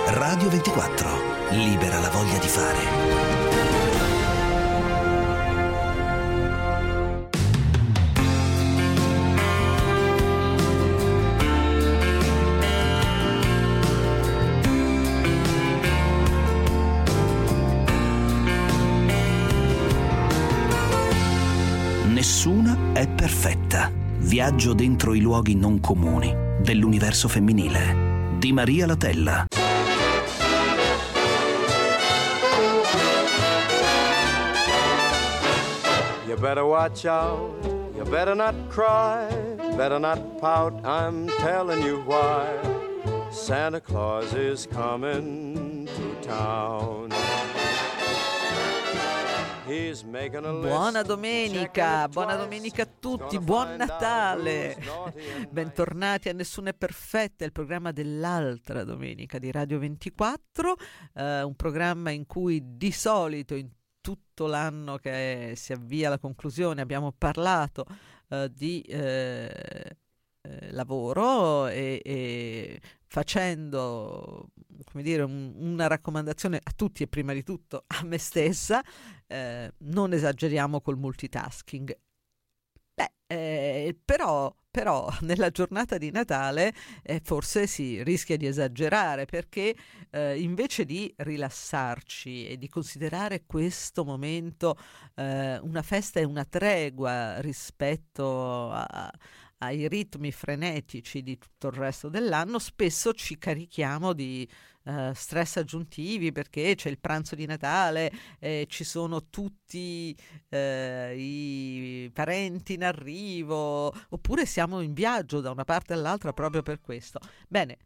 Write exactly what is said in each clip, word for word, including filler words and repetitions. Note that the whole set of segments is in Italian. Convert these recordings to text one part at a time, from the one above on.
Radio ventiquattro, libera la voglia di fare. Nessuna è perfetta. Viaggio dentro i luoghi non comuni dell'universo femminile di Maria Latella. You better watch out, you better not cry, better not pout, I'm telling you why. Santa Claus is coming to town. Buona domenica, buona domenica a tutti, buon Natale, bentornati a Nessuno è Perfetta, il programma dell'altra domenica di Radio ventiquattro, eh, un programma in cui di solito in tutto l'anno che si avvia alla conclusione abbiamo parlato eh, di eh, eh, lavoro e, e facendo, come dire, un, una raccomandazione a tutti e prima di tutto a me stessa. Eh, non esageriamo col multitasking. Beh, eh, però, però nella giornata di Natale eh, forse si rischia di esagerare, perché eh, invece di rilassarci e di considerare questo momento eh, una festa e una tregua rispetto a ai ritmi frenetici di tutto il resto dell'anno, spesso ci carichiamo di uh, stress aggiuntivi, perché c'è il pranzo di Natale, eh, ci sono tutti eh, i parenti in arrivo, oppure siamo in viaggio da una parte all'altra proprio per questo. Bene,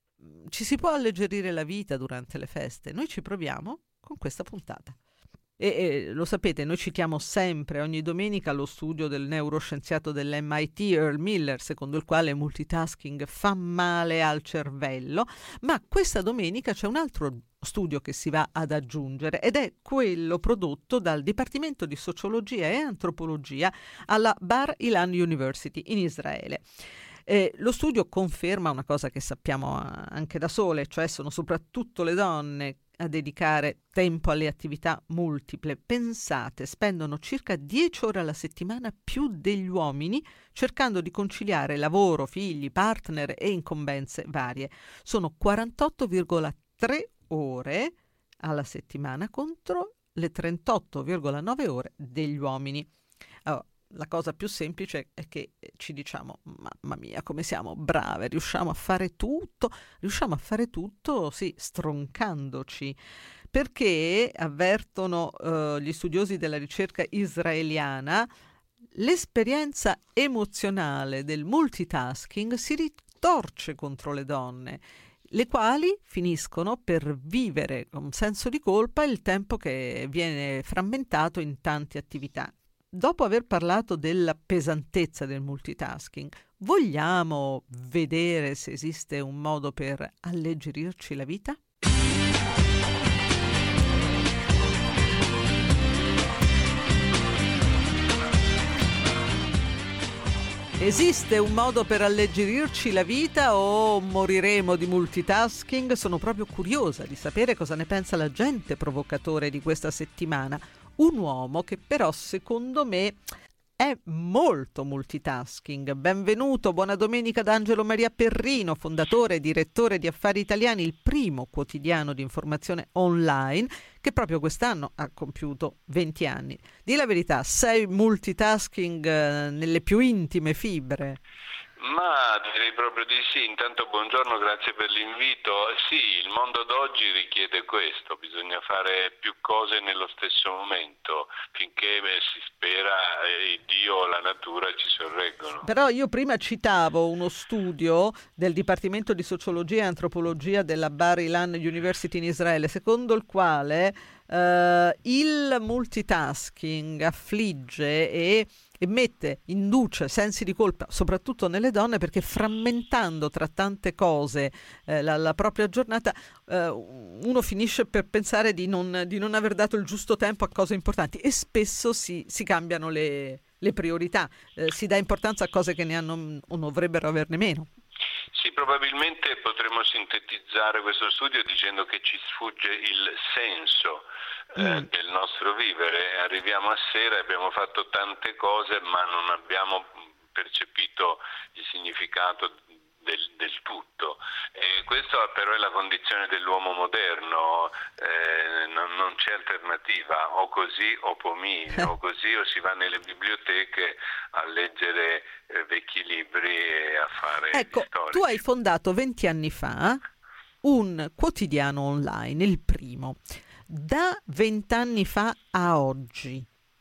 ci si può alleggerire la vita durante le feste, noi ci proviamo con questa puntata. E, e lo sapete, noi citiamo sempre ogni domenica lo studio del neuroscienziato dell'M I T Earl Miller, secondo il quale multitasking fa male al cervello, ma questa domenica c'è un altro studio che si va ad aggiungere, ed è quello prodotto dal Dipartimento di Sociologia e Antropologia alla Bar Ilan University in Israele. Eh, lo studio conferma una cosa che sappiamo anche da sole, cioè sono soprattutto le donne a dedicare tempo alle attività multiple. Pensate, spendono circa dieci ore alla settimana più degli uomini cercando di conciliare lavoro, figli, partner e incombenze varie. Sono quarantotto virgola tre ore alla settimana contro le trentotto virgola nove ore degli uomini. Allora, la cosa più semplice è che ci diciamo: mamma mia, come siamo brave, riusciamo a fare tutto, riusciamo a fare tutto, sì, stroncandoci, perché avvertono uh, gli studiosi della ricerca israeliana, l'esperienza emozionale del multitasking si ritorce contro le donne, le quali finiscono per vivere con senso di colpa il tempo che viene frammentato in tante attività. Dopo aver parlato della pesantezza del multitasking, vogliamo vedere se esiste un modo per alleggerirci la vita? Esiste un modo per alleggerirci la vita o moriremo di multitasking? Sono proprio curiosa di sapere cosa ne pensa l'agente provocatore di questa settimana. Un uomo che però secondo me è molto multitasking. Benvenuto, buona domenica ad Angelo Maria Perrino, fondatore e direttore di Affari Italiani, il primo quotidiano di informazione online che proprio quest'anno ha compiuto venti anni. Dì la verità, sei multitasking eh, nelle più intime fibre? Ma direi proprio di sì. Intanto buongiorno, grazie per l'invito. Sì, il mondo d'oggi richiede questo, bisogna fare più cose nello stesso momento, finché beh, si spera eh, Dio o la natura ci sorreggono. Però io prima citavo uno studio del Dipartimento di Sociologia e Antropologia della Bar Ilan University in Israele, secondo il quale Uh, il multitasking affligge e, e mette, induce sensi di colpa soprattutto nelle donne, perché frammentando tra tante cose eh, la, la propria giornata eh, uno finisce per pensare di non, di non aver dato il giusto tempo a cose importanti, e spesso si, si cambiano le, le priorità, eh, si dà importanza a cose che ne hanno o dovrebbero averne meno. Sì, probabilmente potremmo sintetizzare questo studio dicendo che ci sfugge il senso eh, mm. del nostro vivere. Arriviamo a sera e abbiamo fatto tante cose, ma non abbiamo percepito il significato Del, del tutto. E questa però è la condizione dell'uomo moderno, eh, non, non c'è alternativa, o così o pomino, o così o si va nelle biblioteche a leggere eh, vecchi libri e a fare ecco, storici. Tu hai fondato venti anni fa un quotidiano online, il primo. Da vent'anni fa a oggi,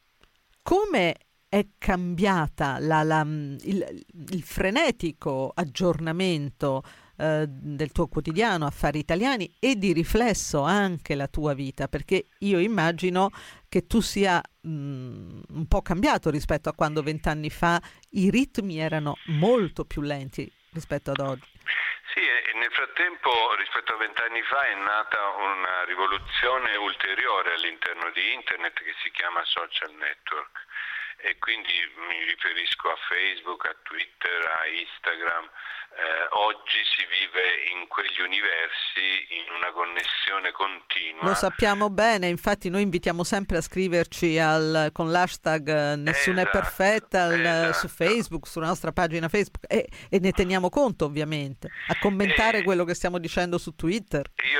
come è cambiata la, la, il, il frenetico aggiornamento eh, del tuo quotidiano Affari Italiani e di riflesso anche la tua vita? Perché io immagino che tu sia mh, un po' cambiato rispetto a quando vent'anni fa i ritmi erano molto più lenti rispetto ad oggi. Sì, nel frattempo rispetto a vent'anni fa è nata una rivoluzione ulteriore all'interno di Internet che si chiama social network. E quindi mi riferisco a Facebook, a Twitter, a Instagram. Eh, oggi si vive in quegli universi in una connessione continua. Lo sappiamo bene, infatti noi invitiamo sempre a scriverci al, con l'hashtag Nessuna esatto, è perfetta al, esatto. su Facebook, sulla nostra pagina Facebook e, e ne teniamo conto ovviamente, a commentare eh, quello che stiamo dicendo su Twitter. Io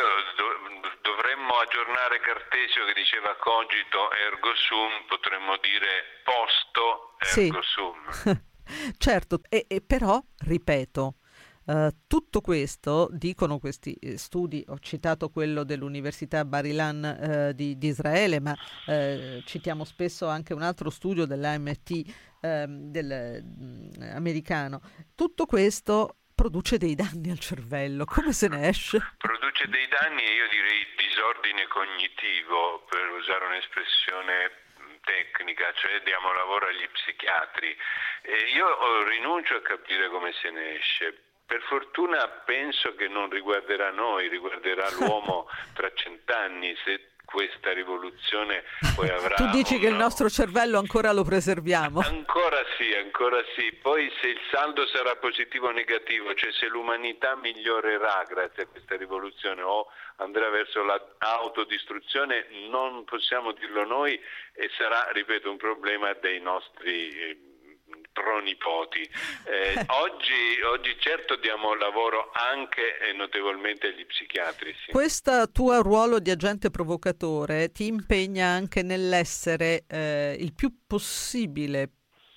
dovremmo aggiornare Cartesio che diceva cogito ergo sum, potremmo dire posto ergo sì. sum. Certo, e, e però, ripeto, uh, tutto questo, dicono questi studi, ho citato quello dell'Università Bar Ilan uh, di, di Israele, ma uh, citiamo spesso anche un altro studio dell'A M T uh, del, uh, americano, tutto questo produce dei danni al cervello, come se ne esce? Produce dei danni e io direi disordine cognitivo, per usare un'espressione tecnica, cioè diamo lavoro agli psichiatri. E io rinuncio a capire come se ne esce. Per fortuna penso che non riguarderà noi, riguarderà l'uomo tra cent'anni, se questa rivoluzione poi avrà... Tu dici un... che il nostro cervello ancora lo preserviamo? Ancora sì, ancora sì. Poi se il saldo sarà positivo o negativo, cioè se l'umanità migliorerà grazie a questa rivoluzione o andrà verso l'autodistruzione, non possiamo dirlo noi e sarà, ripeto, un problema dei nostri... Eh, pronipoti. Eh, oggi, oggi certo diamo lavoro anche e notevolmente agli psichiatri. Sì. Questo tuo ruolo di agente provocatore ti impegna anche nell'essere eh, il più possibile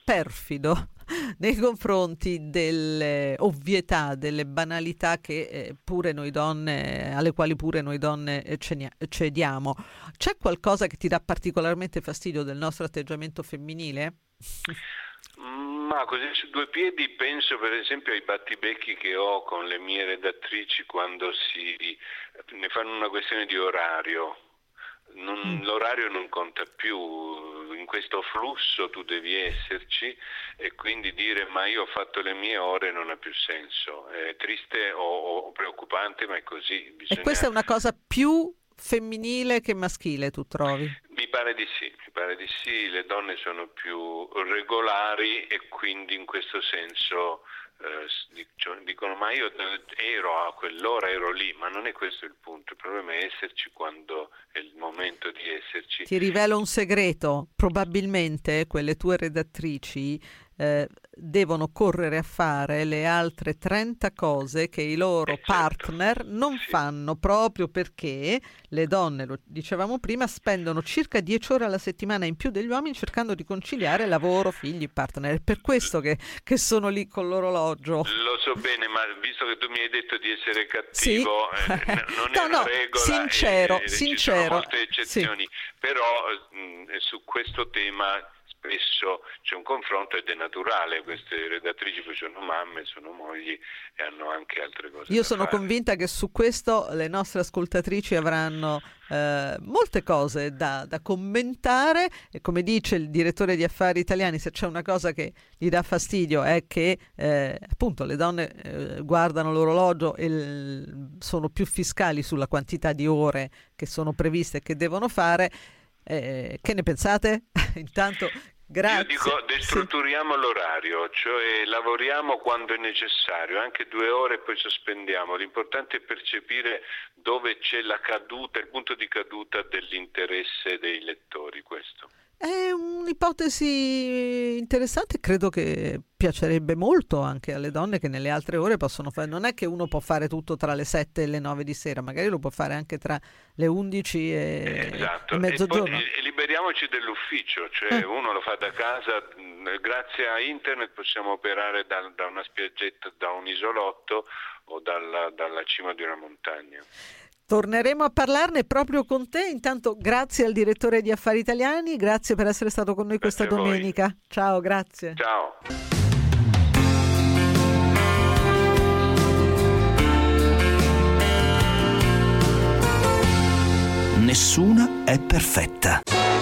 perfido nei confronti delle ovvietà, delle banalità che eh, pure noi donne, alle quali pure noi donne cediamo. C'è qualcosa che ti dà particolarmente fastidio del nostro atteggiamento femminile? Ma così su due piedi penso per esempio ai battibecchi che ho con le mie redattrici quando si ne fanno una questione di orario. Non, l'orario non conta più, in questo flusso tu devi esserci e quindi dire ma io ho fatto le mie ore non ha più senso. È triste o, o preoccupante, ma è così. Bisogna... E questa è una cosa più femminile che maschile, tu trovi? Mi pare di sì, mi pare di sì, le donne sono più regolari e quindi in questo senso eh, dicono ma io ero a quell'ora, ero lì, ma non è questo il punto, il problema è esserci quando è il momento di esserci. Ti rivelo un segreto, probabilmente quelle tue redattrici eh, devono correre a fare le altre trenta cose che i loro eh, partner certo. non sì. fanno, proprio perché le donne, lo dicevamo prima, spendono circa dieci ore alla settimana in più degli uomini cercando di conciliare lavoro, figli, partner. È per questo che, che sono lì con l'orologio. Lo so bene, ma visto che tu mi hai detto di essere cattivo, sì. eh, n- non no, è una no, regola, sincero, e, sincero. Ci sono molte eccezioni, sì. però mh, su questo tema spesso c'è un confronto ed è naturale, queste redattrici poi sono mamme, sono mogli e hanno anche altre cose. Io da sono fare. convinta che su questo le nostre ascoltatrici avranno eh, molte cose da, da commentare e come dice il direttore di Affari Italiani, se c'è una cosa che gli dà fastidio è che eh, appunto le donne eh, guardano l'orologio e l- sono più fiscali sulla quantità di ore che sono previste e che devono fare. Eh, che ne pensate? Intanto Grazie. Io dico destrutturiamo sì. l'orario, cioè lavoriamo quando è necessario, anche due ore e poi sospendiamo. L'importante è percepire dove c'è la caduta, il punto di caduta dell'interesse dei lettori, questo. È un'ipotesi interessante, credo che piacerebbe molto anche alle donne che nelle altre ore possono fare. Non è che uno può fare tutto tra le sette e le nove di sera, magari lo può fare anche tra le undici e, esatto. e mezzogiorno. E poi liberiamoci dell'ufficio, cioè eh. uno lo fa da casa, grazie a internet possiamo operare da, da una spiaggetta, da un isolotto o dalla, dalla cima di una montagna. Torneremo a parlarne proprio con te. Intanto grazie al direttore di Affari Italiani, grazie per essere stato con noi grazie questa domenica. Ciao, grazie. Ciao. Nessuna è perfetta.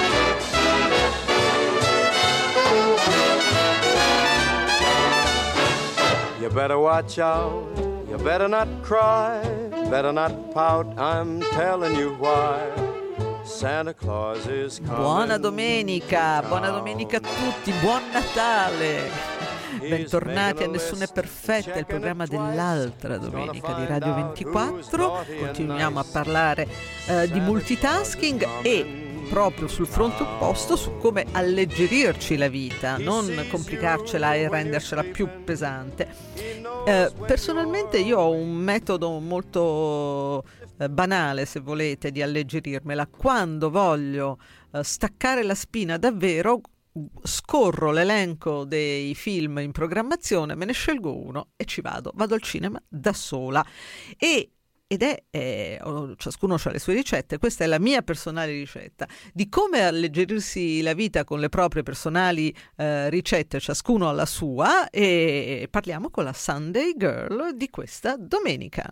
You better watch out. You better not cry, better not pout, I'm telling you why. Santa Claus is coming. Buona domenica, buona domenica a tutti, buon Natale. Bentornati a Nessuna è perfetta, il programma dell'altra domenica di Radio ventiquattro. Continuiamo a parlare eh, di multitasking e proprio sul fronte opposto su come alleggerirci la vita, non complicarcela e rendercela più pesante. Eh, personalmente io ho un metodo molto eh, banale, se volete, di alleggerirmela. Quando voglio eh, staccare la spina davvero, scorro l'elenco dei film in programmazione, me ne scelgo uno e ci vado, vado al cinema da sola. E Ed è, eh, ciascuno ha le sue ricette, questa è la mia personale ricetta di come alleggerirsi la vita con le proprie personali eh, ricette, ciascuno ha la sua, e parliamo con la Sunday Girl di questa domenica.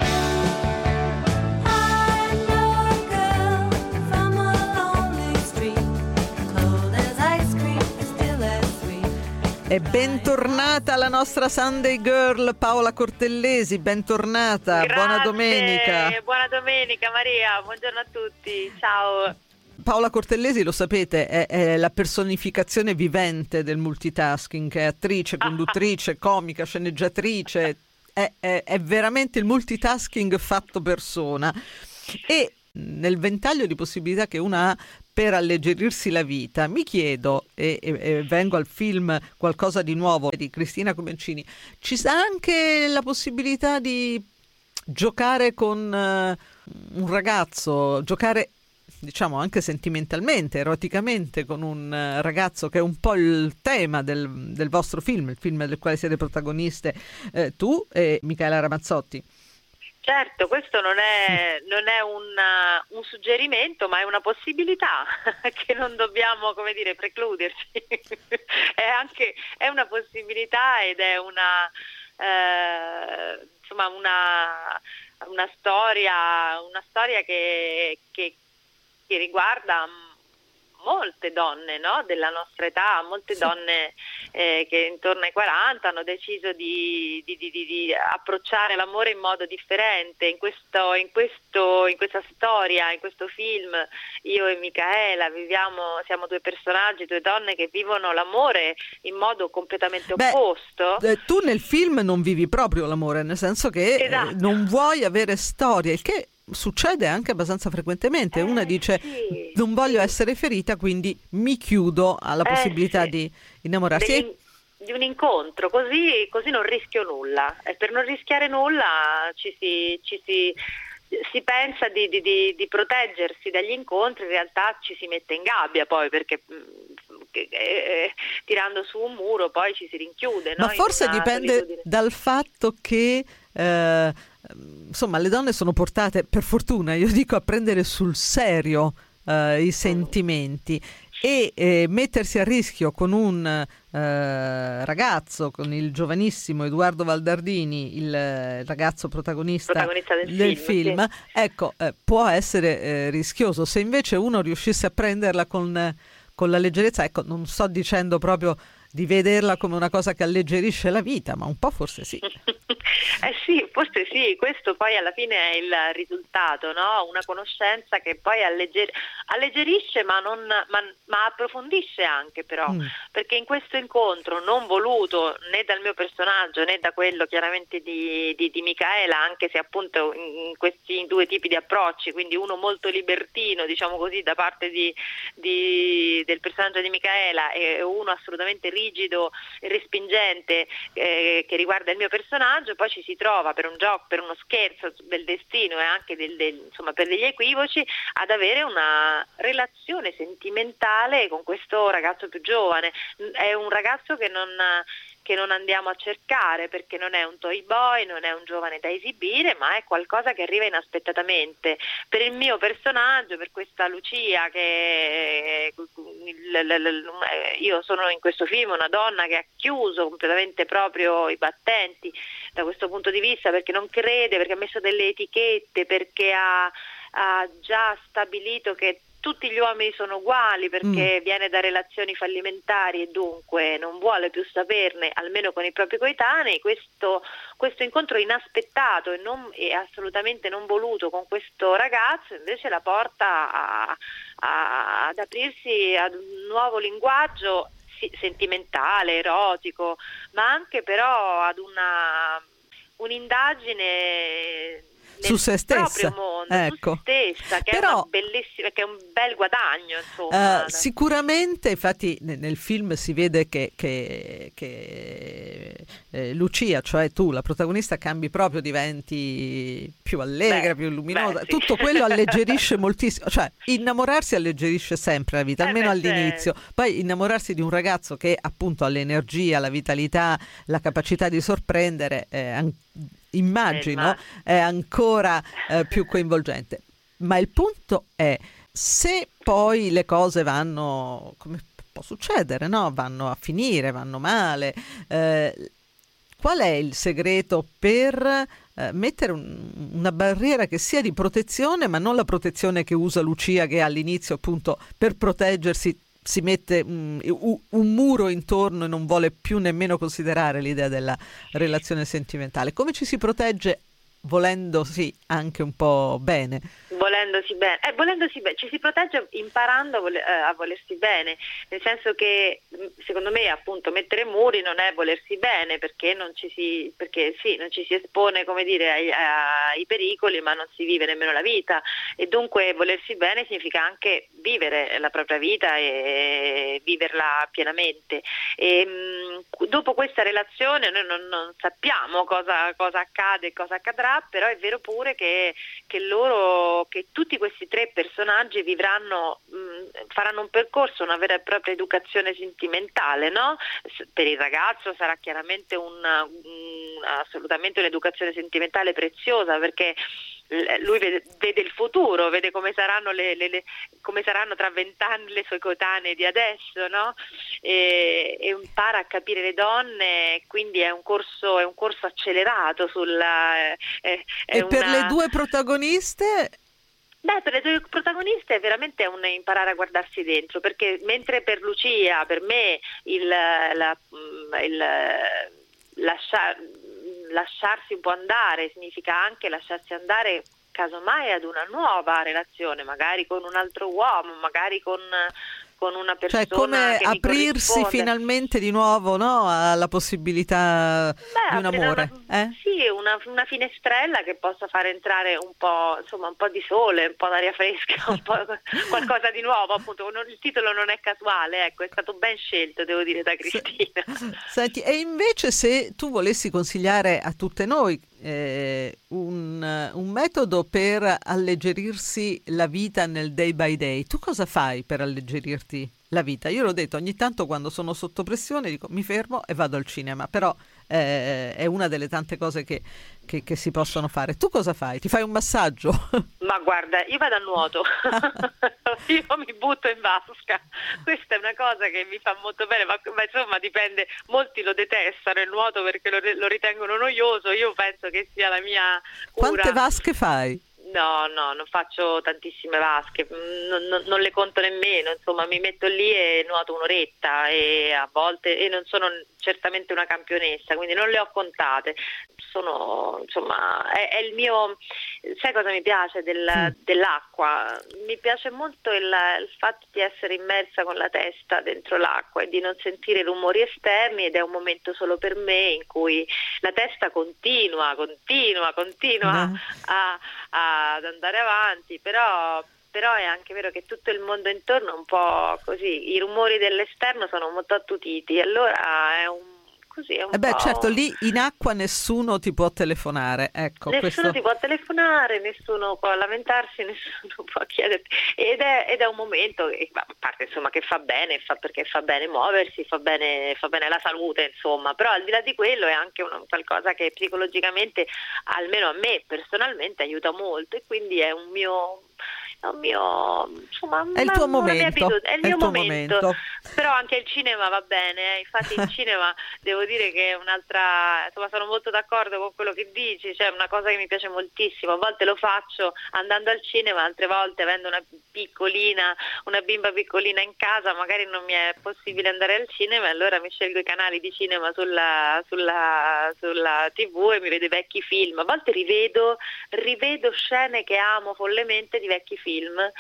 E bentornata la nostra Sunday Girl Paola Cortellesi, bentornata. Grazie, buona domenica. Buona domenica Maria, buongiorno a tutti, ciao. Paola Cortellesi, lo sapete, è, è la personificazione vivente del multitasking, è attrice, conduttrice, comica, sceneggiatrice, è, è, è veramente il multitasking fatto persona. E nel ventaglio di possibilità che una ha per alleggerirsi la vita, mi chiedo, e, e, e vengo al film Qualcosa di nuovo di Cristina Comencini, ci sta anche la possibilità di giocare con uh, un ragazzo, giocare diciamo anche sentimentalmente, eroticamente con un uh, ragazzo, che è un po' il tema del, del vostro film, il film del quale siete protagoniste eh, tu e Micaela Ramazzotti. Certo, questo non è, non è un, un suggerimento, ma è una possibilità che non dobbiamo, come dire, precluderci. È anche è una possibilità ed è una eh, insomma una, una storia, una storia che, che, che riguarda molte donne, no? Della nostra età, molte donne eh, che intorno ai quaranta hanno deciso di, di, di, di approcciare l'amore in modo differente. In questo, in questo, in questa storia, in questo film, io e Micaela viviamo, siamo due personaggi, due donne che vivono l'amore in modo completamente Beh, opposto. Eh, tu nel film non vivi proprio l'amore, nel senso che esatto. eh, non vuoi avere storie, il che succede anche abbastanza frequentemente. Una eh, dice sì, non voglio sì. essere ferita, quindi mi chiudo alla eh, possibilità sì. di innamorarsi. Degli, di un incontro, così, così non rischio nulla, e per non rischiare nulla ci si, ci si, si pensa di, di, di, di proteggersi dagli incontri, in realtà ci si mette in gabbia poi, perché eh, eh, tirando su un muro poi ci si rinchiude. Ma no? forse dipende solitudine. dal fatto che eh, insomma le donne sono portate, per fortuna io dico, a prendere sul serio eh, i sentimenti, e eh, mettersi a rischio con un eh, ragazzo, con il giovanissimo Edoardo Valdardini, il eh, ragazzo protagonista, protagonista del, del film, film sì. ecco, eh, può essere eh, rischioso. Se invece uno riuscisse a prenderla con, con la leggerezza, ecco, non sto dicendo proprio di vederla come una cosa che alleggerisce la vita, ma un po' forse sì. Eh sì, forse sì, questo poi alla fine è il risultato, no? Una conoscenza che poi allegger- alleggerisce ma, non, ma, ma approfondisce anche però, mm. perché in questo incontro non voluto né dal mio personaggio né da quello chiaramente di, di, di Micaela, anche se appunto in questi due tipi di approcci, quindi uno molto libertino, diciamo così, da parte di, di, del personaggio di Micaela e uno assolutamente rigido e respingente eh, che riguarda il mio personaggio, poi ci si trova per un gioco, per uno scherzo del destino e anche del, del, insomma per degli equivoci ad avere una relazione sentimentale con questo ragazzo più giovane. È un ragazzo che non che non andiamo a cercare perché non è un toy boy, non è un giovane da esibire, ma è qualcosa che arriva inaspettatamente. Per il mio personaggio, per questa Lucia che io sono in questo film una donna che ha chiuso completamente proprio i battenti da questo punto di vista, perché non crede, perché ha messo delle etichette, perché ha, ha già stabilito che tutti gli uomini sono uguali, perché mm. viene da relazioni fallimentari e dunque non vuole più saperne, almeno con i propri coetanei. Questo, questo incontro inaspettato e, non, e assolutamente non voluto con questo ragazzo invece la porta a, a, ad aprirsi ad un nuovo linguaggio sentimentale, erotico, ma anche però ad una un'indagine su se stessa, mondo, ecco. Su se stessa, che però, è una bellissima, che è un bel guadagno, insomma. Uh, sicuramente, infatti, nel, nel film si vede che, che, che eh, Lucia, cioè tu, la protagonista, cambi proprio, diventi più allegra, beh, più luminosa. Beh, sì. Tutto quello alleggerisce moltissimo, cioè innamorarsi alleggerisce sempre la vita, almeno eh beh, all'inizio. Sì. Poi innamorarsi di un ragazzo che appunto ha l'energia, la vitalità, la capacità di sorprendere, eh, anche immagino è ancora eh, più coinvolgente. Ma il punto è, se poi le cose vanno come può succedere, no? Vanno a finire, vanno male, eh, qual è il segreto per eh, mettere un, una barriera che sia di protezione, ma non la protezione che usa Lucia, che all'inizio appunto per proteggersi si mette um, un muro intorno e non vuole più nemmeno considerare l'idea della relazione sentimentale. Come ci si protegge volendosi anche un po' bene? Volendosi bene, eh, volendosi bene, ci si protegge imparando a, voler, eh, a volersi bene, nel senso che secondo me appunto mettere muri non è volersi bene, perché non ci si, perché sì, non ci si espone, come dire, ai, ai pericoli, ma non si vive nemmeno la vita, e dunque volersi bene significa anche vivere la propria vita e viverla pienamente. E mh, dopo questa relazione noi non, non sappiamo cosa, cosa accade, cosa accadrà, però è vero pure che, che loro che tutti questi tre personaggi vivranno, mh, faranno un percorso, una vera e propria educazione sentimentale, no? Per il ragazzo sarà chiaramente un, un, assolutamente un'educazione sentimentale preziosa, perché lui vede, vede il futuro, vede come saranno le, le, le come saranno tra vent'anni le sue coetanee di adesso, no? E, e impara a capire le donne, quindi è un corso, è un corso accelerato sulla è, è e una... per le due protagoniste? Beh, per le due protagoniste è veramente un imparare a guardarsi dentro, perché mentre per Lucia, per me, il, la, il lasciar, lasciarsi un po' andare significa anche lasciarsi andare casomai ad una nuova relazione, magari con un altro uomo, magari con, con una persona, cioè come che aprirsi finalmente di nuovo, no, alla possibilità Beh, di un amore, una, eh? Sì, una, una finestrella che possa far entrare un po', insomma, un po' di sole, un po' d'aria fresca, un po' qualcosa di nuovo, appunto. Non, il titolo non è casuale, ecco, è stato ben scelto, devo dire, da Cristina. Senti, e invece se tu volessi consigliare a tutte noi eh, un, un metodo per alleggerirsi la vita nel day by day, tu cosa fai per alleggerirti la vita? Io l'ho detto, ogni tanto quando sono sotto pressione dico mi fermo e vado al cinema, però eh, è una delle tante cose che, che, che si possono fare. Tu cosa fai? Ti fai un massaggio? Ma guarda, io vado a nuoto, io mi butto in vasca, questa è una cosa che mi fa molto bene, ma, ma insomma dipende, molti lo detestano il nuoto perché lo, lo ritengono noioso, io penso che sia la mia cura. Quante vasche fai? No, no, non faccio tantissime vasche, non, non, non le conto nemmeno, insomma mi metto lì e nuoto un'oretta e a volte, e non sono certamente una campionessa, quindi non le ho contate. Sono, insomma, è, è il mio, sai cosa mi piace del, sì. dell'acqua? Mi piace molto il, il fatto di essere immersa con la testa dentro l'acqua e di non sentire rumori esterni, ed è un momento solo per me in cui la testa continua, continua, continua no. a, a, ad andare avanti, però... però è anche vero che tutto il mondo intorno è un po' così, i rumori dell'esterno sono molto attutiti, allora è un così è un eh beh, po'... certo, lì in acqua nessuno ti può telefonare, ecco. Nessuno questo... ti può telefonare, nessuno può lamentarsi, nessuno può chiederti, ed è, ed è un momento che, a parte insomma che fa bene, fa, perché fa bene muoversi, fa bene, fa bene alla salute, insomma, però al di là di quello è anche una, qualcosa che psicologicamente, almeno a me personalmente, aiuta molto, e quindi è un mio... È, un mio, insomma, è il tuo momento, è il è mio il tuo momento. momento. Però anche il cinema va bene, eh. Infatti il cinema devo dire che è un'altra, insomma sono molto d'accordo con quello che dici, cioè è una cosa che mi piace moltissimo, a volte lo faccio andando al cinema, altre volte avendo una piccolina, una bimba piccolina in casa, magari non mi è possibile andare al cinema, e allora mi scelgo i canali di cinema sulla, sulla, sulla tivù e mi vedo i vecchi film, a volte rivedo, rivedo scene che amo follemente di vecchi film.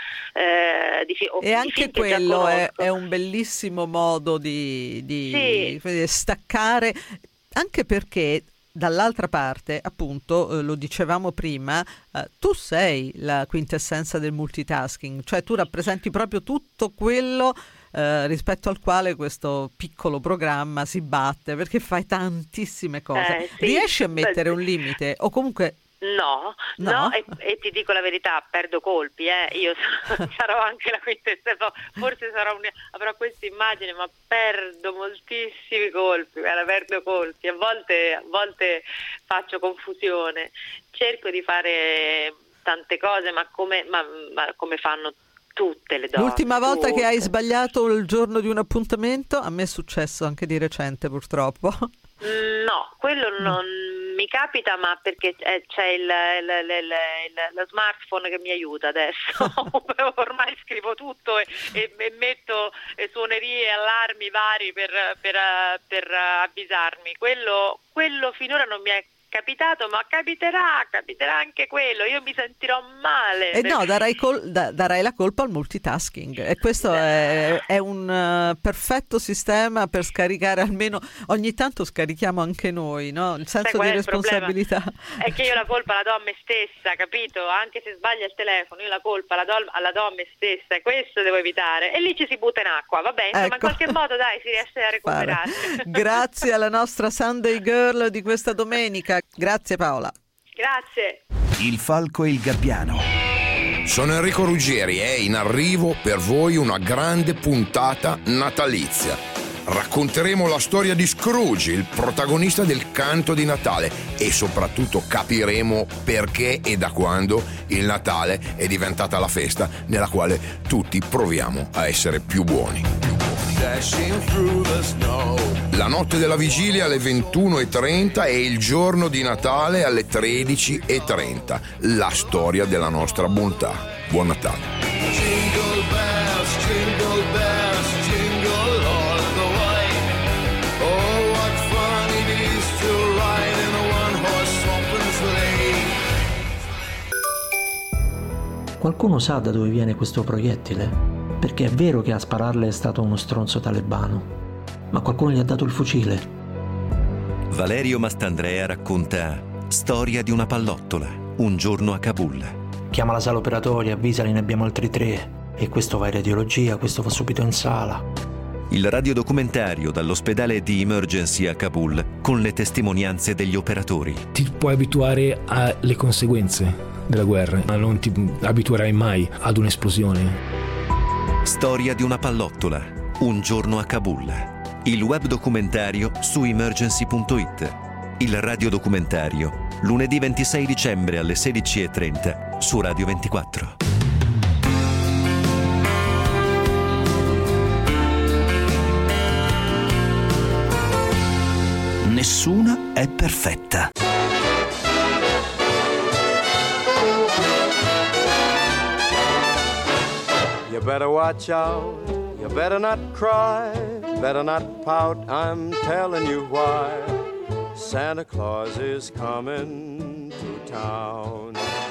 Eh, di fi- e di anche quello è, è un bellissimo modo di, di sì. staccare, anche perché dall'altra parte, appunto, eh, lo dicevamo prima, eh, tu sei la quintessenza del multitasking, cioè tu rappresenti proprio tutto quello eh, rispetto al quale questo piccolo programma si batte, perché fai tantissime cose. Eh, sì. Riesci a mettere un limite o comunque... No, no, no e, e ti dico la verità, perdo colpi, eh. Io sarò anche la quintessenza, forse sarò un, avrò questa immagine, ma perdo moltissimi colpi, guarda, perdo colpi, a volte, a volte faccio confusione, cerco di fare tante cose, ma come, ma, ma come fanno tutte le donne. L'ultima volta tutte. che hai sbagliato il giorno di un appuntamento, a me è successo anche di recente purtroppo. No, quello non mi capita, ma perché c'è il, il, il, il, lo smartphone che mi aiuta adesso. Ormai scrivo tutto e, e, e metto suonerie e allarmi vari per, per, per avvisarmi. Quello, quello finora non mi è capitato, ma capiterà, capiterà anche quello, io mi sentirò male. E eh no, darai, col- da- darai la colpa al multitasking, e questo è, è un uh, perfetto sistema per scaricare, almeno ogni tanto scarichiamo anche noi, no? Il senso di responsabilità. È che io la colpa la do a me stessa, capito? Anche se sbaglia il telefono, io la colpa la do, la do a me stessa, e questo devo evitare. E lì ci si butta in acqua, vabbè, insomma, ecco. In qualche modo dai, si riesce a recuperare. Grazie alla nostra Sunday Girl di questa domenica. Grazie Paola. Grazie. Il falco e il gabbiano. Sono Enrico Ruggieri e è in arrivo per voi una grande puntata natalizia. Racconteremo la storia di Scrooge, il protagonista del canto di Natale, e soprattutto capiremo perché e da quando il Natale è diventata la festa nella quale tutti proviamo a essere più buoni. La notte della vigilia alle ventuno e trenta e il giorno di Natale alle tredici e trenta. La storia della nostra bontà. Buon Natale. Jingle bells, jingle bells, jingle all the way. Oh, what fun it is to ride in a one-horse open sleigh. Qualcuno sa da dove viene questo proiettile? Perché è vero che a spararle è stato uno stronzo talebano, ma qualcuno gli ha dato il fucile. Valerio Mastandrea racconta Storia di una pallottola, un giorno a Kabul. Chiama la sala operatoria, avvisali, ne abbiamo altri tre. E questo va in radiologia, questo va subito in sala. Il radiodocumentario dall'ospedale di Emergency a Kabul con le testimonianze degli operatori. Ti puoi abituare alle conseguenze della guerra, ma non ti abituerai mai ad un'esplosione. Storia di una pallottola, un giorno a Kabul. Il web documentario su emergency punto it. Il radiodocumentario lunedì ventisei dicembre alle sedici e trenta su Radio ventiquattro. Nessuna è perfetta. better watch out, you better not cry, better not pout, I'm telling you why. Santa Claus is coming to town.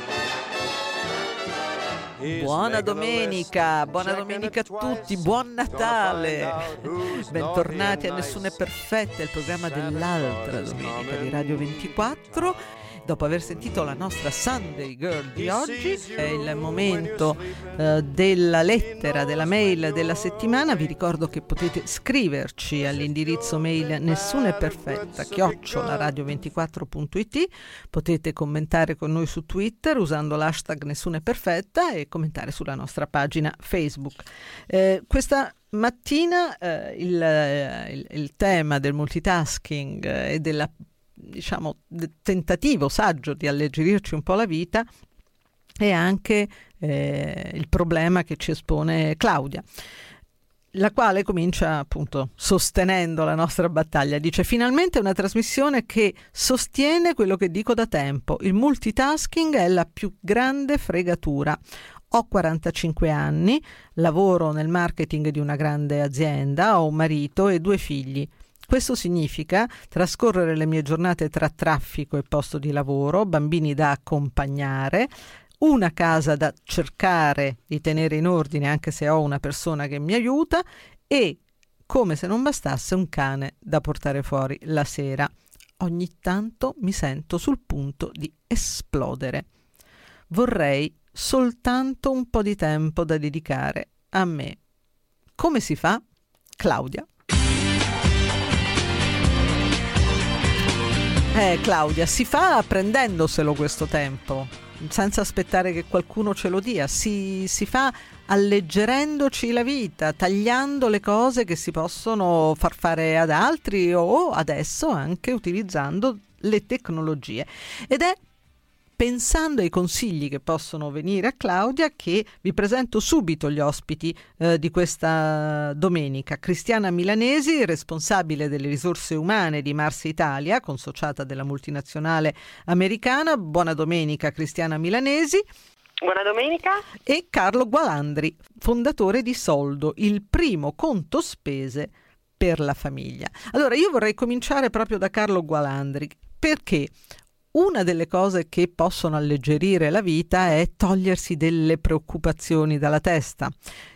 Buona domenica, buona domenica a tutti, buon Natale, bentornati a Nessuno è Perfetta, il programma dell'altra domenica di Radio ventiquattro. Dopo aver sentito la nostra Sunday Girl di oggi, è il momento eh, della lettera, della mail della settimana. Vi ricordo che potete scriverci all'indirizzo mail nessuno è perfetta chiocciola radio ventiquattro punto it, potete commentare con noi su Twitter usando l'hashtag nessuno è perfetta e commentare sulla nostra pagina Facebook. Eh, questa mattina eh, il, il, il tema del multitasking eh, e della diciamo tentativo saggio di alleggerirci un po' la vita e anche eh, il problema che ci espone Claudia, la quale comincia appunto sostenendo la nostra battaglia. Dice: finalmente una trasmissione che sostiene quello che dico da tempo, il multitasking è la più grande fregatura. Ho quarantacinque anni, lavoro nel marketing di una grande azienda, ho un marito e due figli. Questo significa trascorrere le mie giornate tra traffico e posto di lavoro, bambini da accompagnare, una casa da cercare di tenere in ordine anche se ho una persona che mi aiuta e, come se non bastasse, un cane da portare fuori la sera. Ogni tanto mi sento sul punto di esplodere. Vorrei soltanto un po' di tempo da dedicare a me. Come si fa? Claudia. Eh Claudia, si fa prendendoselo questo tempo, senza aspettare che qualcuno ce lo dia, si, si fa alleggerendoci la vita, tagliando le cose che si possono far fare ad altri o adesso anche utilizzando le tecnologie. Ed è pensando ai consigli che possono venire a Claudia che vi presento subito gli ospiti eh, di questa domenica. Cristiana Milanesi, responsabile delle risorse umane di Mars Italia, consociata della multinazionale americana. Buona domenica Cristiana Milanesi. Buona domenica. E Carlo Gualandri, fondatore di Soldo, il primo conto spese per la famiglia. Allora io vorrei cominciare proprio da Carlo Gualandri, perché una delle cose che possono alleggerire la vita è togliersi delle preoccupazioni dalla testa,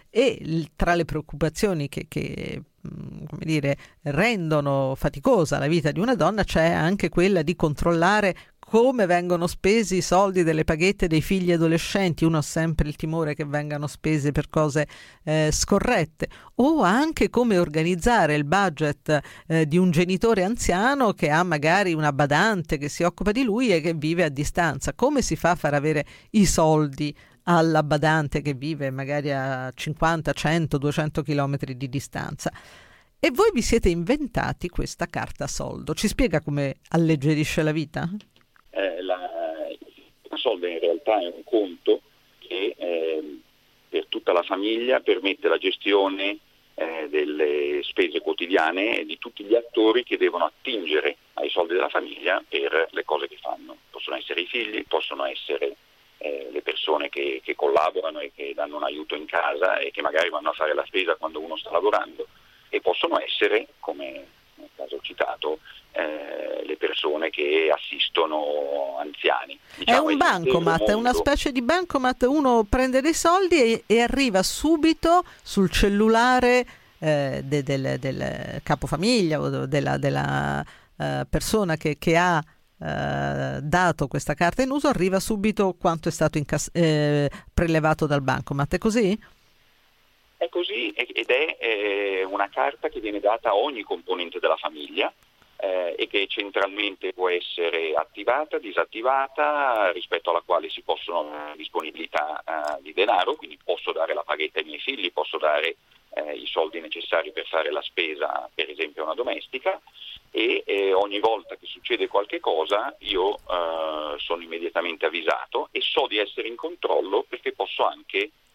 e tra le preoccupazioni che, che come dire, rendono faticosa la vita di una donna c'è anche quella di controllare come vengono spesi i soldi delle paghette dei figli adolescenti. Uno ha sempre il timore che vengano spese per cose eh, scorrette, o anche come organizzare il budget eh, di un genitore anziano che ha magari una badante che si occupa di lui e che vive a distanza. Come si fa a far avere i soldi alla badante che vive magari a cinquanta, cento, duecento chilometri di distanza? E voi vi siete inventati questa carta soldo. Ci spiega come alleggerisce la vita? Eh, la, la soldo in realtà è un conto che eh, per tutta la famiglia permette la gestione eh, delle spese quotidiane e di tutti gli attori che devono attingere ai soldi della famiglia per le cose che fanno. Possono essere i figli, possono essere eh, le persone che, che collaborano e che danno un aiuto in casa e che magari vanno a fare la spesa quando uno sta lavorando, e possono essere, come nel caso citato, Eh, le persone che assistono anziani. Diciamo, è un bancomat, è una specie di bancomat. Uno prende dei soldi e, e arriva subito sul cellulare eh, de, del, del capofamiglia o della, della uh, persona che, che ha uh, dato questa carta in uso, arriva subito quanto è stato incass- eh, prelevato dal bancomat. È così? È così, ed è eh, una carta che viene data a ogni componente della famiglia, Eh, e che centralmente può essere attivata, disattivata, rispetto alla quale si possono dare disponibilità eh, di denaro, quindi posso dare la paghetta ai miei figli, posso dare eh, i soldi necessari per fare la spesa, per esempio a una domestica, e eh, ogni volta che succede qualche cosa io eh, sono immediatamente avvisato e so di essere in controllo, perché posso anche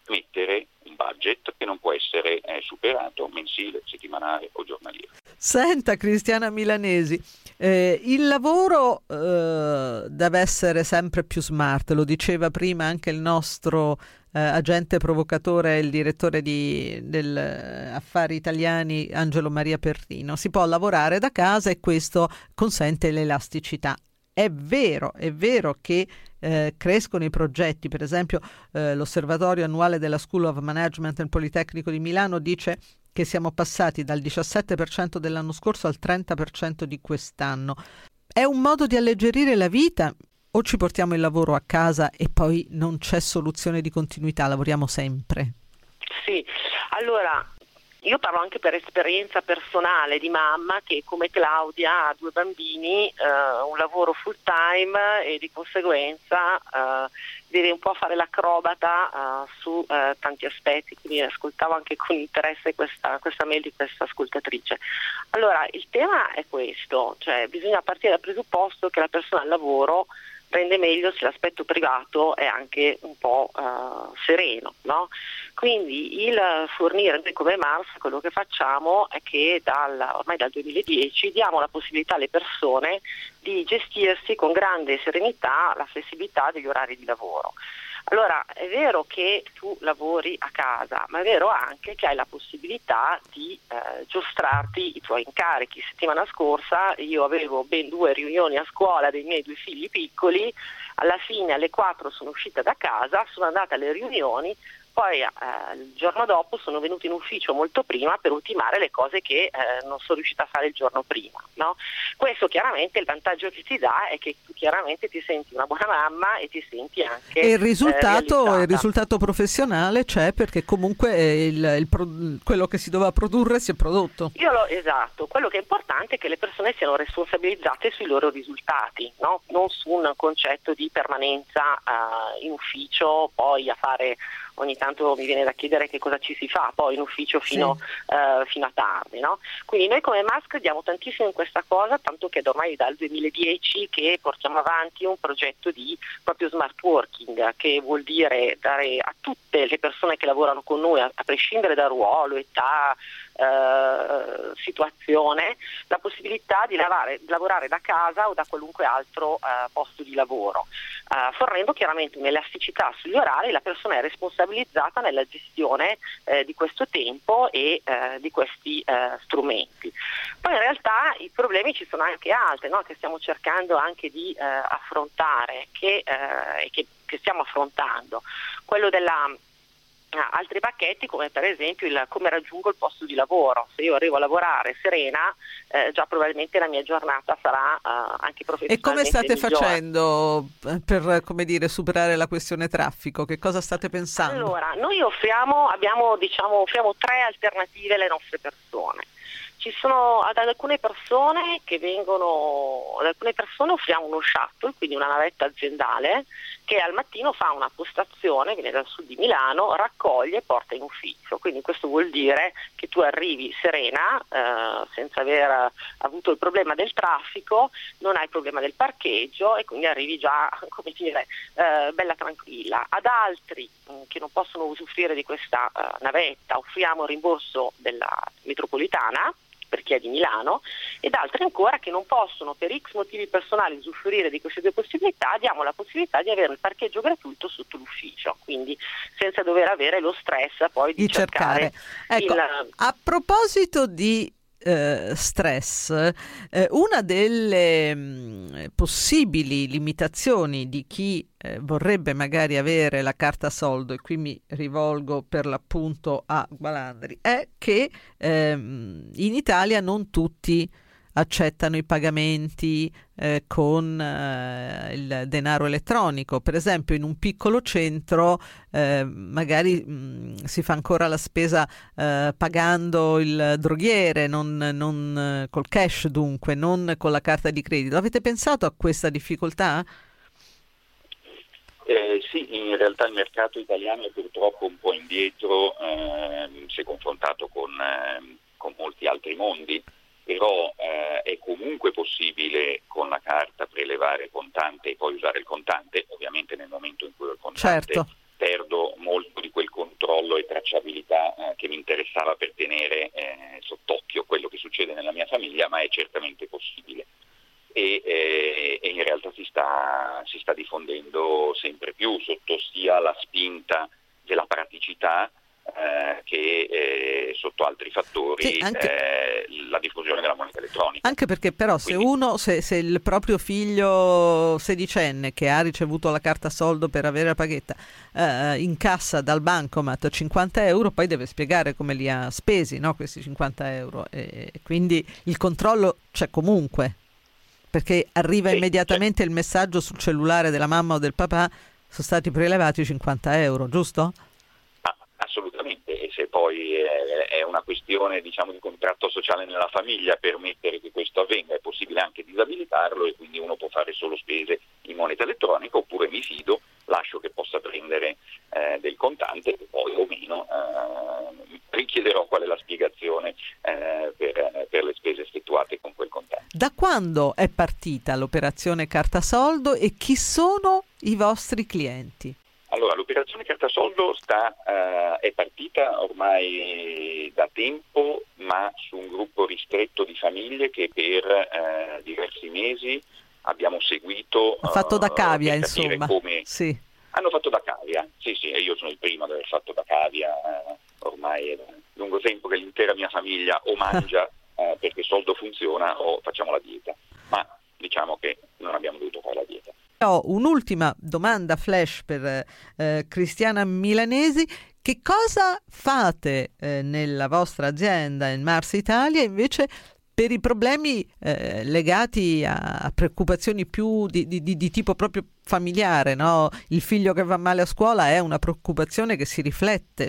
mettere un budget che non può essere eh, superato mensile, settimanale o giornaliero. Senta Cristiana Milanesi, eh, il lavoro eh, deve essere sempre più smart, lo diceva prima anche il nostro eh, agente provocatore, il direttore di del Affari Italiani Angelo Maria Perrino. Si può lavorare da casa e questo consente l'elasticità. È vero, è vero che eh, crescono i progetti, per esempio eh, l'osservatorio annuale della School of Management del Politecnico di Milano dice che siamo passati dal diciassette per cento dell'anno scorso al trenta per cento di quest'anno. È un modo di alleggerire la vita o ci portiamo il lavoro a casa e poi non c'è soluzione di continuità, lavoriamo sempre? Sì, allora io parlo anche per esperienza personale di mamma che come Claudia ha due bambini, eh, un lavoro full time e di conseguenza eh, deve un po' fare l'acrobata uh, su uh, tanti aspetti, quindi ascoltavo anche con interesse questa, questa mail di questa ascoltatrice. Allora, il tema è questo, cioè bisogna partire dal presupposto che la persona al lavoro rende meglio se l'aspetto privato è anche un po' uh, sereno, no? Quindi il fornire, noi come Mars, quello che facciamo è che dal, ormai dal duemiladieci diamo la possibilità alle persone di gestirsi con grande serenità la flessibilità degli orari di lavoro. Allora, è vero che tu lavori a casa, ma è vero anche che hai la possibilità di eh, giostrarti i tuoi incarichi. Settimana scorsa io avevo ben due riunioni a scuola dei miei due figli piccoli, alla fine alle quattro sono uscita da casa, sono andata alle riunioni, poi eh, il giorno dopo sono venuta in ufficio molto prima per ultimare le cose che eh, non sono riuscita a fare il giorno prima, no? Questo chiaramente il vantaggio che ti dà è che tu chiaramente ti senti una buona mamma e ti senti anche e il risultato, eh, il risultato professionale c'è perché comunque il, il pro, quello che si doveva produrre si è prodotto. Io lo, esatto, quello che è importante è che le persone siano responsabilizzate sui loro risultati, no? Non su un concetto di permanenza uh, in ufficio, poi a fare ogni tanto mi viene da chiedere che cosa ci si fa poi in ufficio fino, sì. uh, fino a tardi, no? Quindi noi come Mask crediamo tantissimo in questa cosa, tanto che ormai dal duemiladieci che portiamo avanti un progetto di proprio smart working, che vuol dire dare a tutte le persone che lavorano con noi, a, a prescindere da ruolo, età, Uh, situazione, la possibilità di lavorare, lavorare da casa o da qualunque altro uh, posto di lavoro, uh, fornendo chiaramente un'elasticità sugli orari. La persona è responsabilizzata nella gestione uh, di questo tempo e uh, di questi uh, strumenti. Poi in realtà i problemi ci sono anche altri, no? Che stiamo cercando anche di uh, affrontare che, uh, e che, che stiamo affrontando, quello della altri pacchetti come per esempio il come raggiungo il posto di lavoro. Se io arrivo a lavorare serena, eh, già probabilmente la mia giornata sarà eh, anche professionalmente. E come state migliore. facendo per, come dire, superare la questione traffico? Che cosa state pensando? Allora, noi offriamo, abbiamo diciamo offriamo tre alternative alle nostre persone. Ci sono ad alcune persone che vengono, ad alcune persone offriamo uno shuttle, quindi una navetta aziendale, che al mattino fa una postazione, viene dal sud di Milano, raccoglie e porta in ufficio. Quindi questo vuol dire che tu arrivi serena, eh, senza aver avuto il problema del traffico, non hai il problema del parcheggio e quindi arrivi già, come dire, eh, bella tranquilla. Ad altri mh, che non possono usufruire di questa uh, navetta offriamo il rimborso della metropolitana per chi è di Milano, ed altri ancora che non possono per X motivi personali usufruire di queste due possibilità, diamo la possibilità di avere il parcheggio gratuito sotto l'ufficio, quindi senza dover avere lo stress poi di, di cercare. cercare. Ecco, il... a proposito di Uh, stress, uh, una delle mh, possibili limitazioni di chi uh, vorrebbe magari avere la carta soldo, e qui mi rivolgo per l'appunto a Gualandri, è che uh, in Italia non tutti accettano i pagamenti eh, con eh, il denaro elettronico. Per esempio in un piccolo centro eh, magari mh, si fa ancora la spesa eh, pagando il droghiere, non, non col cash, dunque non con la carta di credito. Avete pensato a questa difficoltà? Eh, sì, in realtà il mercato italiano è purtroppo un po' indietro eh, se confrontato con, eh, con molti altri mondi. Però eh, è comunque possibile con la carta prelevare contante e poi usare il contante. Ovviamente nel momento in cui ho il contante certo. perdo molto di quel controllo stava per tenere eh, sott'occhio quello che succede nella mia famiglia, ma è certamente possibile. E, eh, e in realtà si sta, si sta diffondendo sempre più sotto sia la spinta della praticità eh, che eh, sotto altri fattori sì, anche... eh, la diffusione della moneta elettronica. Anche perché però Quindi... se uno, se, se il proprio figlio sedicenne che ha ricevuto la carta soldo per avere la paghetta eh, incassa dal bancomat cinquanta euro, poi deve spiegare come li ha spesi, no, questi cinquanta euro, e quindi il controllo c'è comunque, perché arriva sì, immediatamente certo. il messaggio sul cellulare della mamma o del papà: sono stati prelevati cinquanta euro, giusto? Ah, assolutamente, e se poi è, è una questione, diciamo, di contratto sociale nella famiglia permettere che questo avvenga, è possibile anche disabilitarlo, e quindi uno può fare solo spese in moneta elettronica, oppure mi fido, lascio che possa prendere eh, del contante, e poi o meno eh, richiederò qual è la spiegazione eh, per, per le spese effettuate con quel contante. Da quando è partita l'operazione Carta Soldo e chi sono i vostri clienti? Allora, l'operazione Carta Soldo sta, eh, è partita ormai da tempo, ma su un gruppo ristretto di famiglie che per eh, diversi mesi abbiamo seguito. Ha fatto da cavia, uh, insomma. Come... Sì. Hanno fatto da cavia, sì sì, e io sono il primo ad aver fatto da cavia, eh, ormai è da lungo tempo che l'intera mia famiglia o mangia eh, perché Soldo funziona o facciamo la dieta, ma diciamo che non abbiamo dovuto fare la dieta. Ho un'ultima domanda flash per eh, Cristiana Milanesi. Che cosa fate eh, nella vostra azienda in Mars Italia invece per i problemi eh, legati a, a preoccupazioni più di, di, di tipo proprio familiare, no? Il figlio che va male a scuola è una preoccupazione che si riflette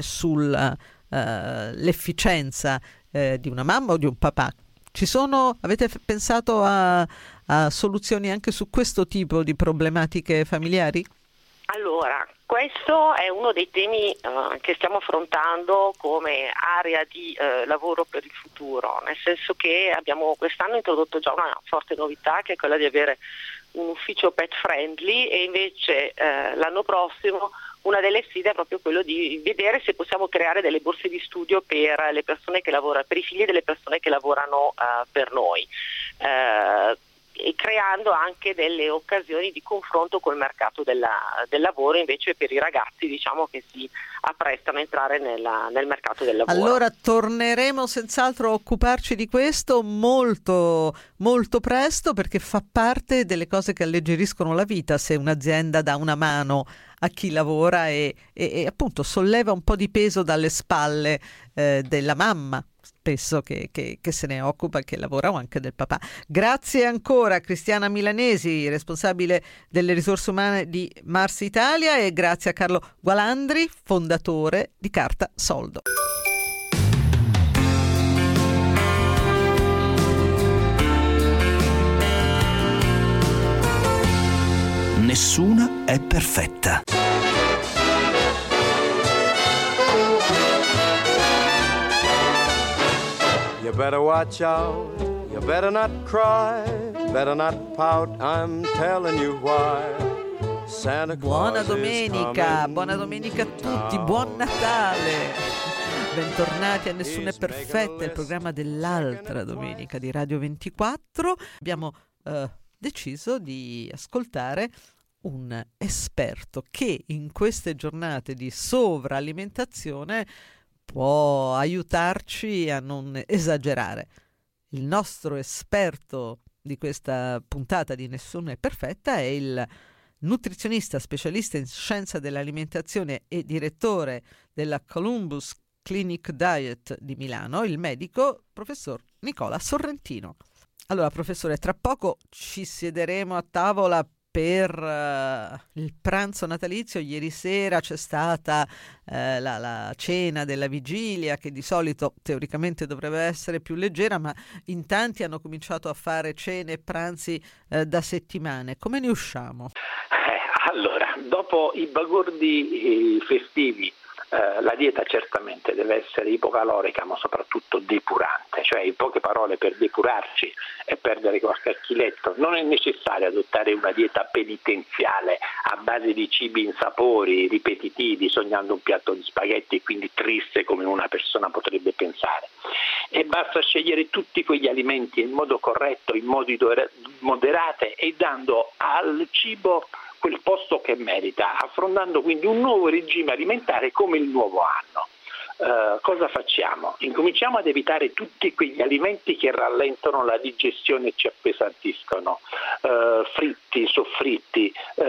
sull'efficienza eh, eh, di una mamma o di un papà. Ci sono, avete f- pensato a, a soluzioni anche su questo tipo di problematiche familiari? Allora, questo è uno dei temi uh, che stiamo affrontando come area di uh, lavoro per il futuro, nel senso che abbiamo quest'anno introdotto già una forte novità, che è quella di avere un ufficio pet friendly, e invece uh, l'anno prossimo una delle sfide è proprio quello di vedere se possiamo creare delle borse di studio per le persone che lavorano, per i figli delle persone che lavorano uh, per noi. Uh, e creando anche delle occasioni di confronto col mercato della, del lavoro invece per i ragazzi, diciamo, che si apprestano a entrare nella, nel mercato del lavoro. Allora torneremo senz'altro a occuparci di questo molto molto presto, perché fa parte delle cose che alleggeriscono la vita se un'azienda dà una mano a chi lavora e, e, e appunto solleva un po' di peso dalle spalle eh, della mamma spesso che, che, che se ne occupa, che lavora, o anche del papà. Grazie ancora Cristiana Milanesi, responsabile delle risorse umane di Mars Italia, e grazie a Carlo Gualandri, fondatore di Carta Soldo. Nessuna è perfetta. You better watch out, you better not cry, better not pout, I'm telling you why. Santa Claus Buona domenica, is buona domenica a tutti, buon Natale. Bentornati a Nessuna è perfetta, il programma dell'altra domenica di Radio ventiquattro. Abbiamo eh, deciso di ascoltare un esperto che in queste giornate di sovralimentazione può aiutarci a non esagerare. Il nostro esperto di questa puntata di Nessuna è perfetta è il nutrizionista specialista in scienza dell'alimentazione e direttore della Columbus Clinic Diet di Milano, il medico professor Nicola Sorrentino. Allora, professore, tra poco ci siederemo a tavola per uh, il pranzo natalizio. Ieri sera c'è stata uh, la, la cena della vigilia, che di solito teoricamente dovrebbe essere più leggera, ma in tanti hanno cominciato a fare cene e pranzi uh, da settimane. Come ne usciamo? Eh, allora, dopo i bagordi eh, festivi Eh, la dieta certamente deve essere ipocalorica, ma soprattutto depurante, cioè in poche parole, per depurarci e perdere qualche chiletto non è necessario adottare una dieta penitenziale a base di cibi insapori, ripetitivi, sognando un piatto di spaghetti e quindi triste come una persona potrebbe pensare. E basta scegliere tutti quegli alimenti in modo corretto, in modi moderate e dando al cibo quel posto che merita, affrontando quindi un nuovo regime alimentare come il nuovo anno. Uh, cosa facciamo? Incominciamo ad evitare tutti quegli alimenti che rallentano la digestione e ci appesantiscono, uh, fritti, soffritti,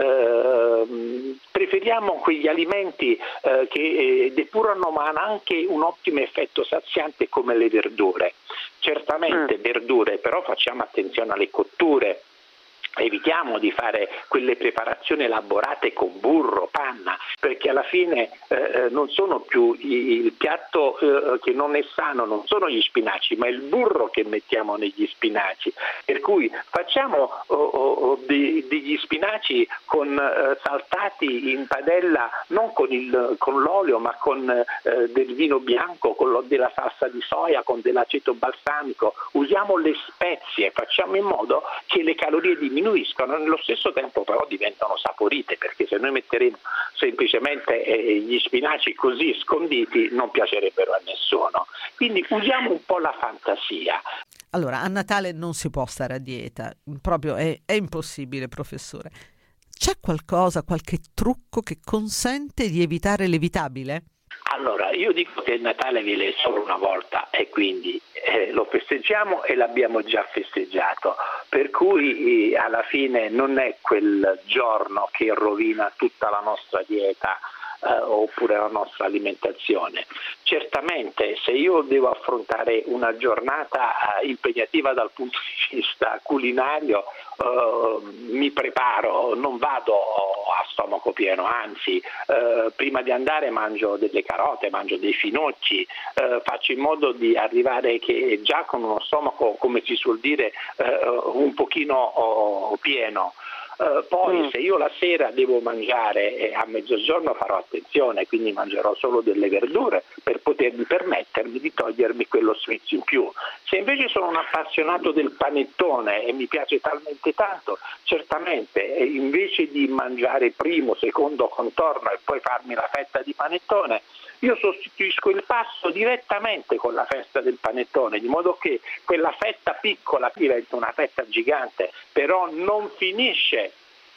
uh, preferiamo quegli alimenti uh, che eh, depurano ma hanno anche un ottimo effetto saziante come le verdure. Certamente mm. verdure, però facciamo attenzione alle cotture. Evitiamo di fare quelle preparazioni elaborate con burro, panna, perché alla fine eh, non sono più il piatto eh, che non è sano, non sono gli spinaci, ma il burro che mettiamo negli spinaci. Per cui facciamo oh, oh, di, degli spinaci con eh, saltati in padella, non con, il, con l'olio, ma con eh, del vino bianco, con lo, della salsa di soia, con dell'aceto balsamico. Usiamo le spezie, facciamo in modo che le calorie diminuiscano. Nello stesso tempo però diventano saporite, perché se noi metteremo semplicemente eh, gli spinaci così sconditi non piacerebbero a nessuno. Quindi usiamo un po' la fantasia. Allora, a Natale non si può stare a dieta, proprio è, è impossibile, professore. C'è qualcosa, qualche trucco che consente di evitare l'evitabile? Allora, io dico che il Natale viene solo una volta e quindi eh, lo festeggiamo e l'abbiamo già festeggiato, per cui eh, alla fine non è quel giorno che rovina tutta la nostra dieta eh, oppure la nostra alimentazione. Certamente se io devo affrontare una giornata eh, impegnativa dal punto di vista culinario, Uh, mi preparo, non vado a stomaco pieno, anzi uh, prima di andare mangio delle carote, mangio dei finocchi, uh, faccio in modo di arrivare che già con uno stomaco, come si suol dire, uh, un pochino uh, pieno. Uh, poi mm. se io la sera devo mangiare eh, a mezzogiorno farò attenzione, quindi mangerò solo delle verdure per potermi permettermi di togliermi quello sfizio in più. Se invece sono un appassionato del panettone e mi piace talmente tanto, certamente eh, invece di mangiare primo, secondo contorno e poi farmi la fetta di panettone, io sostituisco il pasto direttamente con la festa del panettone, di modo che quella fetta piccola diventa una fetta gigante, però non finisce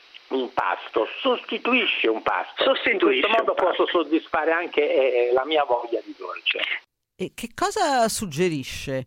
un pasto, sostituisce un pasto. Sostituisce In questo modo posso soddisfare anche eh, la mia voglia di dolce. E che cosa suggerisce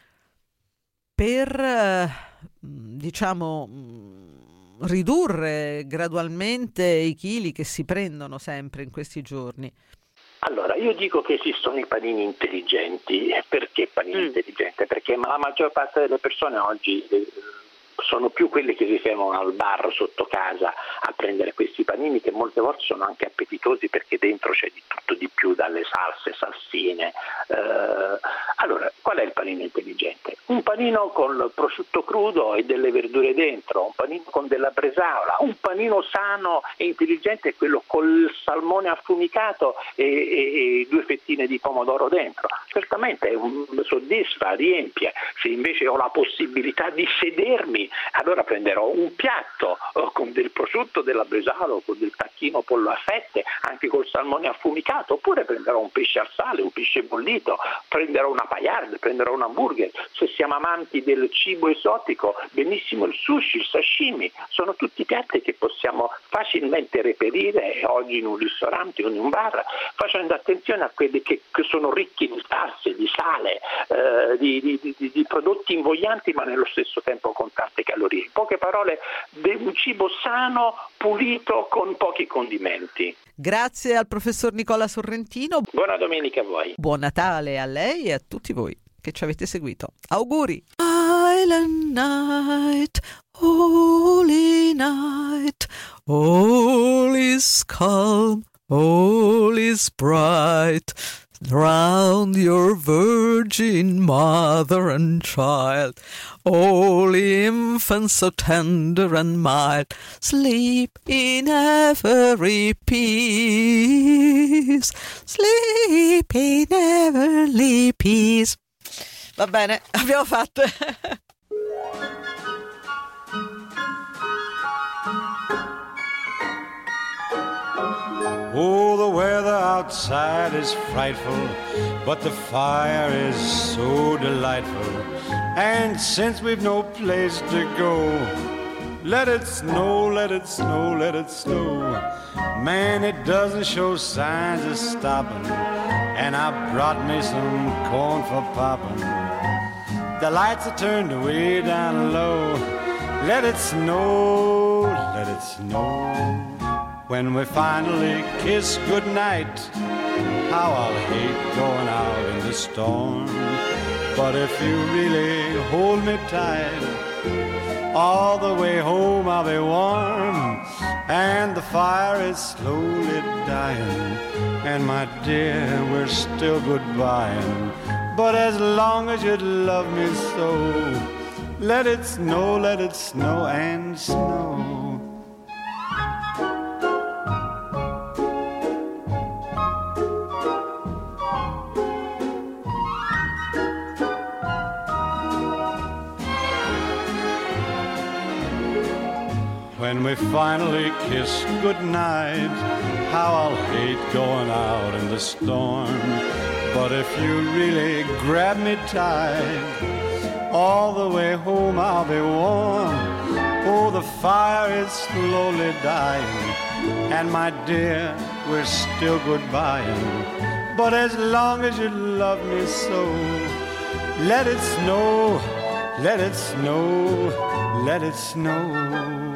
per, diciamo, ridurre gradualmente i chili che si prendono sempre in questi giorni? Allora, io dico che esistono i panini intelligenti. Perché panini mm. intelligenti? Perché la maggior parte delle persone oggi eh, sono più quelli che si fermano al bar sotto casa a prendere questi panini, che molte volte sono anche appetitosi perché dentro c'è di tutto di più, dalle salse, salsine. Eh, allora, qual è il panino intelligente? Un panino con prosciutto crudo e delle verdure dentro, un panino con della bresaola, un panino sano e intelligente è quello col salmone affumicato e, e, e due fettine di pomodoro dentro. Certamente un, soddisfa, riempie. Se invece ho la possibilità di sedermi, allora prenderò un piatto eh, con del prosciutto, della bresaola o con del tacchino pollo a fette, anche col salmone affumicato, oppure prenderò un pesce al sale, un pesce bollito, prenderò una paillard, prenderò un hamburger. Se siamo amanti del cibo esotico, benissimo il sushi, il sashimi, sono tutti piatti che possiamo facilmente reperire oggi in un ristorante o in un bar, facendo attenzione a quelli che, che sono ricchi di salse, di sale, eh, di, di, di, di prodotti invoglianti ma nello stesso tempo con tante calorie. In poche parole, un cibo sano, pulito, con pochi condimenti. Grazie al professor Nicola Sorrentino. Buona domenica a voi. Buon Natale a lei e a tutti voi che ci avete seguito. Auguri. Island night, holy night, all is calm, all is bright. round your virgin mother and child, all infants so tender and mild, sleep in every peace, sleep in every peace. Va bene, abbiamo fatto. Oh, the weather outside is frightful, but the fire is so delightful. And since we've no place to go, let it snow, let it snow, let it snow. Man, it doesn't show signs of stopping, and I brought me some corn for popping. The lights are turned way down low. Let it snow, let it snow. When we finally kiss goodnight, how I'll hate going out in the storm. But if you really hold me tight, all the way home I'll be warm. And the fire is slowly dying, and my dear, we're still goodbying. But as long as you love me so, let it snow, let it snow and snow. When we finally kiss goodnight, how I'll hate going out in the storm. But if you really grab me tight, all the way home I'll be warm. Oh, the fire is slowly dying, and my dear, we're still goodbying. But as long as you love me so, let it snow, let it snow, let it snow.